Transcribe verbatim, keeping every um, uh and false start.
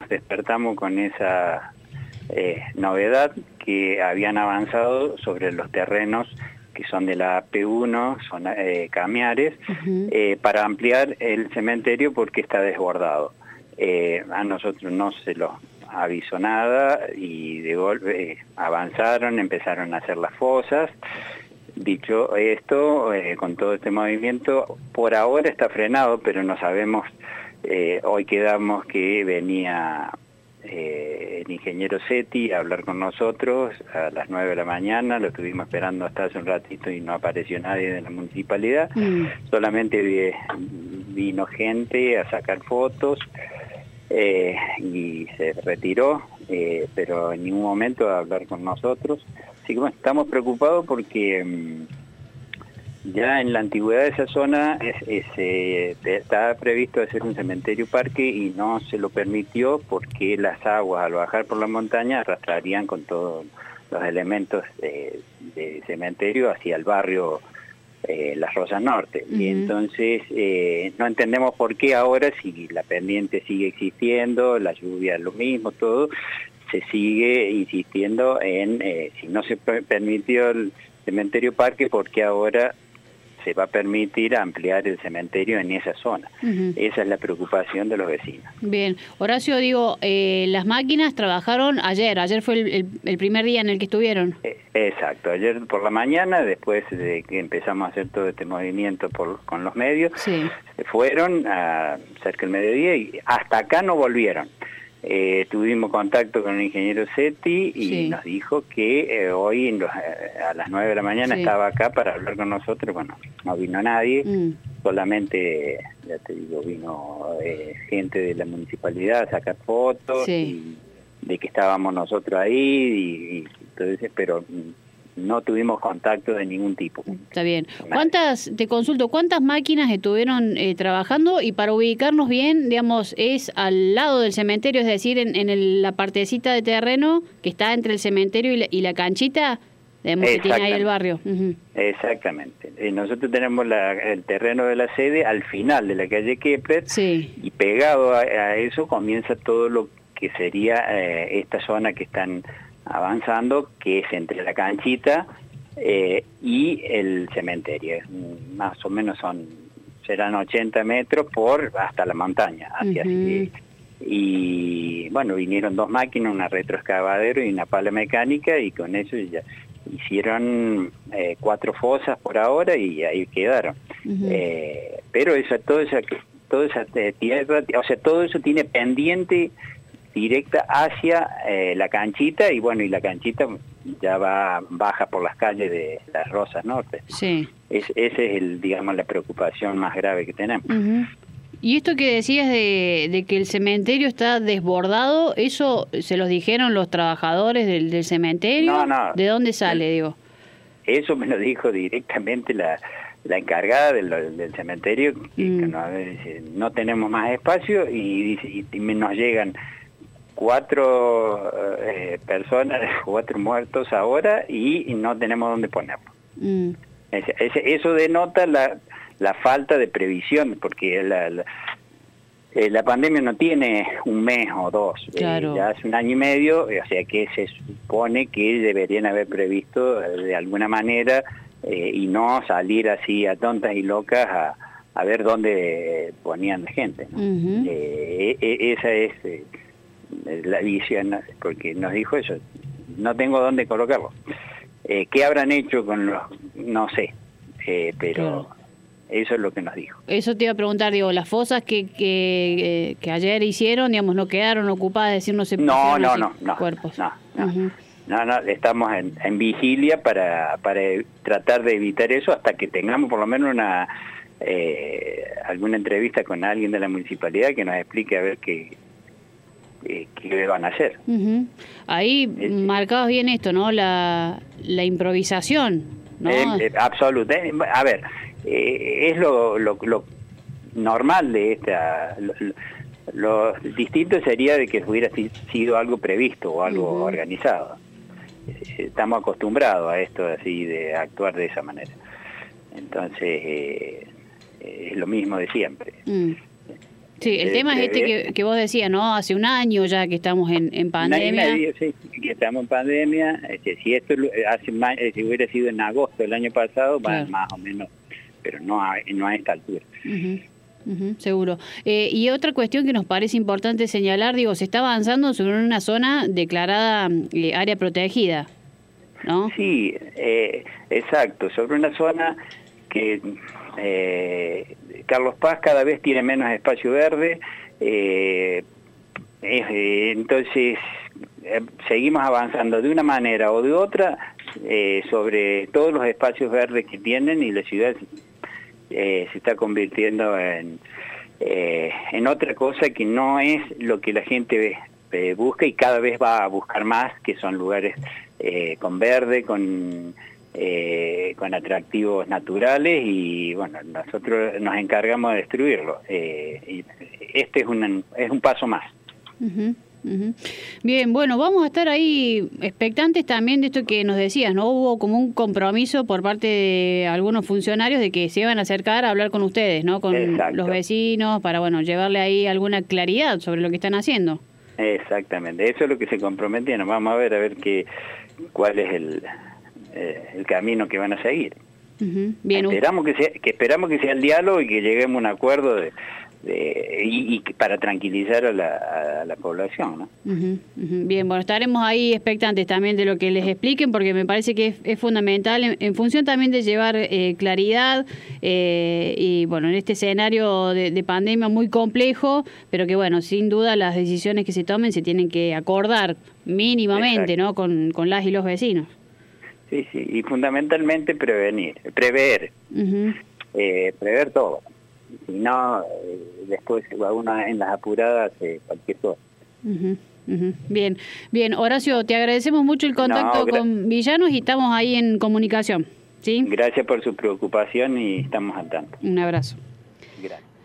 despertamos con esa eh, novedad que habían avanzado sobre los terrenos que son de la P uno, son eh, Camiares, uh-huh. eh, para ampliar el cementerio porque está desbordado. Eh, a nosotros no se lo avisó nada y de golpe eh, avanzaron, empezaron a hacer las fosas. Dicho esto, eh, con todo este movimiento, por ahora está frenado, pero no sabemos, eh, hoy quedamos que venía eh, el ingeniero Seti a hablar con nosotros a las nueve de la mañana, lo estuvimos esperando hasta hace un ratito y no apareció nadie de la municipalidad, mm. solamente vi, vino gente a sacar fotos eh, y se retiró, eh, pero en ningún momento a hablar con nosotros. Así que bueno, estamos preocupados porque mmm, ya en la antigüedad de esa zona es, es, eh, estaba previsto hacer un cementerio parque y no se lo permitió porque las aguas al bajar por la montaña arrastrarían con todos los elementos eh, de cementerio hacia el barrio eh, Las Rosas Norte. Uh-huh. Y entonces eh, no entendemos por qué ahora, si la pendiente sigue existiendo, la lluvia es lo mismo, todo, se sigue insistiendo en, eh, si no se permitió el cementerio parque, ¿por qué ahora se va a permitir ampliar el cementerio en esa zona? Uh-huh. Esa es la preocupación de los vecinos. Bien, Horacio, digo, eh, las máquinas trabajaron ayer, ayer fue el, el, el primer día en el que estuvieron. Eh, exacto, ayer por la mañana, después de que empezamos a hacer todo este movimiento por, con los medios, sí. fueron a cerca del mediodía y hasta acá no volvieron. Eh, tuvimos contacto con el ingeniero Seti y sí. nos dijo que eh, hoy en los, eh, a las nueve de la mañana sí. estaba acá para hablar con nosotros. Bueno, no vino nadie, mm. solamente, ya te digo, vino eh, gente de la municipalidad a sacar fotos sí. y de que estábamos nosotros ahí, y, y entonces, pero no tuvimos contacto de ningún tipo. Está bien. ¿Cuántas, te consulto, cuántas máquinas estuvieron eh, trabajando? Y para ubicarnos bien, digamos, es al lado del cementerio, es decir, en, en el, la partecita de terreno que está entre el cementerio y la, y la canchita, digamos, que tiene ahí el barrio. Uh-huh. Exactamente. Eh, nosotros tenemos la, el terreno de la sede al final de la calle Kepler, sí. y pegado a, a eso comienza todo lo que sería eh, esta zona que están avanzando, que es entre la canchita eh, y el cementerio. Más o menos son, serán ochenta metros por hasta la montaña, hacia uh-huh. así. Y bueno, vinieron dos máquinas, una retroexcavadero y una pala mecánica, y con eso ya hicieron eh, cuatro fosas por ahora y ahí quedaron. Uh-huh. eh, pero esa, todo esa, toda esa tierra, o sea, todo eso tiene pendiente directa hacia eh, la canchita, y bueno, y la canchita ya va baja por las calles de Las Rosas Norte. Sí. Es, ese es el, digamos, la preocupación más grave que tenemos. Uh-huh. Y esto que decías de, de que el cementerio está desbordado, ¿eso se los dijeron los trabajadores del, del cementerio? No, no. ¿De dónde sale, el, digo? Eso me lo dijo directamente la, la encargada del, del cementerio, que, mm. que no, no tenemos más espacio, y, y, y nos llegan cuatro eh, personas, cuatro muertos ahora, y, y no tenemos dónde ponerlo. Mm. Ese, ese, eso denota la, la falta de previsión, porque la, la, eh, la pandemia no tiene un mes o dos, claro. eh, ya hace un año y medio, o sea que se supone que deberían haber previsto eh, de alguna manera eh, y no salir así a tontas y locas a, a ver dónde ponían la gente, ¿no? Uh-huh. eh, eh, esa es... Eh, la visión, porque nos dijo eso, no tengo dónde colocarlo. Eh, ¿Qué habrán hecho con los...? No sé, eh, pero claro. eso es lo que nos dijo. Eso te iba a preguntar, digo, las fosas que que, que ayer hicieron, digamos, no quedaron ocupadas, es decir, no se no, no, no, no, cuerpos. No, no, uh-huh. no, no, estamos en, en vigilia para, para tratar de evitar eso hasta que tengamos por lo menos una eh, alguna entrevista con alguien de la municipalidad que nos explique a ver qué Eh, qué van a hacer. Uh-huh. Ahí este. marcabas bien esto, ¿no? La, la improvisación, ¿no? Eh, eh, absolutamente. A ver, eh, es lo, lo, lo normal de esta... Lo, lo distinto sería de que hubiera sido algo previsto o algo uh-huh. organizado. Estamos acostumbrados a esto así, de actuar de esa manera. Entonces, eh, es lo mismo de siempre. Uh-huh. Sí, el tema es este que, que vos decías, ¿no? Hace un año ya que estamos en, en pandemia. Un año y medio, sí, que estamos en pandemia. Este, si esto hace más, si hubiera sido en agosto del año pasado, claro, más o menos, pero no a, no a esta altura. Uh-huh. Uh-huh, seguro. Eh, y otra cuestión que nos parece importante señalar, digo, se está avanzando sobre una zona declarada eh, área protegida, ¿no? Sí, eh, exacto, sobre una zona que eh, Carlos Paz cada vez tiene menos espacio verde, eh, eh, entonces eh, seguimos avanzando de una manera o de otra eh, sobre todos los espacios verdes que tienen, y la ciudad eh, se está convirtiendo en, eh, en otra cosa que no es lo que la gente eh, busca, y cada vez va a buscar más, que son lugares eh, con verde, con... Eh, con atractivos naturales, y bueno, nosotros nos encargamos de destruirlo. Eh, y este es un, es un paso más. Uh-huh, uh-huh. Bien, bueno, vamos a estar ahí expectantes también de esto que nos decías, ¿no? Hubo como un compromiso por parte de algunos funcionarios de que se iban a acercar a hablar con ustedes, ¿no? Con Exacto. los vecinos, para, bueno, llevarle ahí alguna claridad sobre lo que están haciendo. Exactamente, eso es lo que se comprometieron. Vamos a ver, a ver qué, cuál es el... Eh, el camino que van a seguir. Uh-huh. Bien, esperamos que sea, que esperamos que sea el diálogo y que lleguemos a un acuerdo de, de y, y para tranquilizar a la, a la población, ¿no? Uh-huh. Uh-huh. Bien, bueno, estaremos ahí expectantes también de lo que les expliquen, porque me parece que es, es fundamental en, en función también de llevar eh, claridad eh, y bueno, en este escenario de, de pandemia muy complejo, pero que bueno, sin duda las decisiones que se tomen se tienen que acordar mínimamente, Exacto. ¿no? Con, con las y los vecinos. Sí, sí, y fundamentalmente prevenir, prever, uh-huh. eh, prever todo. Si no, eh, después va uno en las apuradas eh, cualquier cosa. Uh-huh. Uh-huh. Bien, bien, Horacio, te agradecemos mucho el contacto no, con Villanos y estamos ahí en comunicación. ¿Sí? Gracias por su preocupación y estamos al tanto. Un abrazo. Gracias.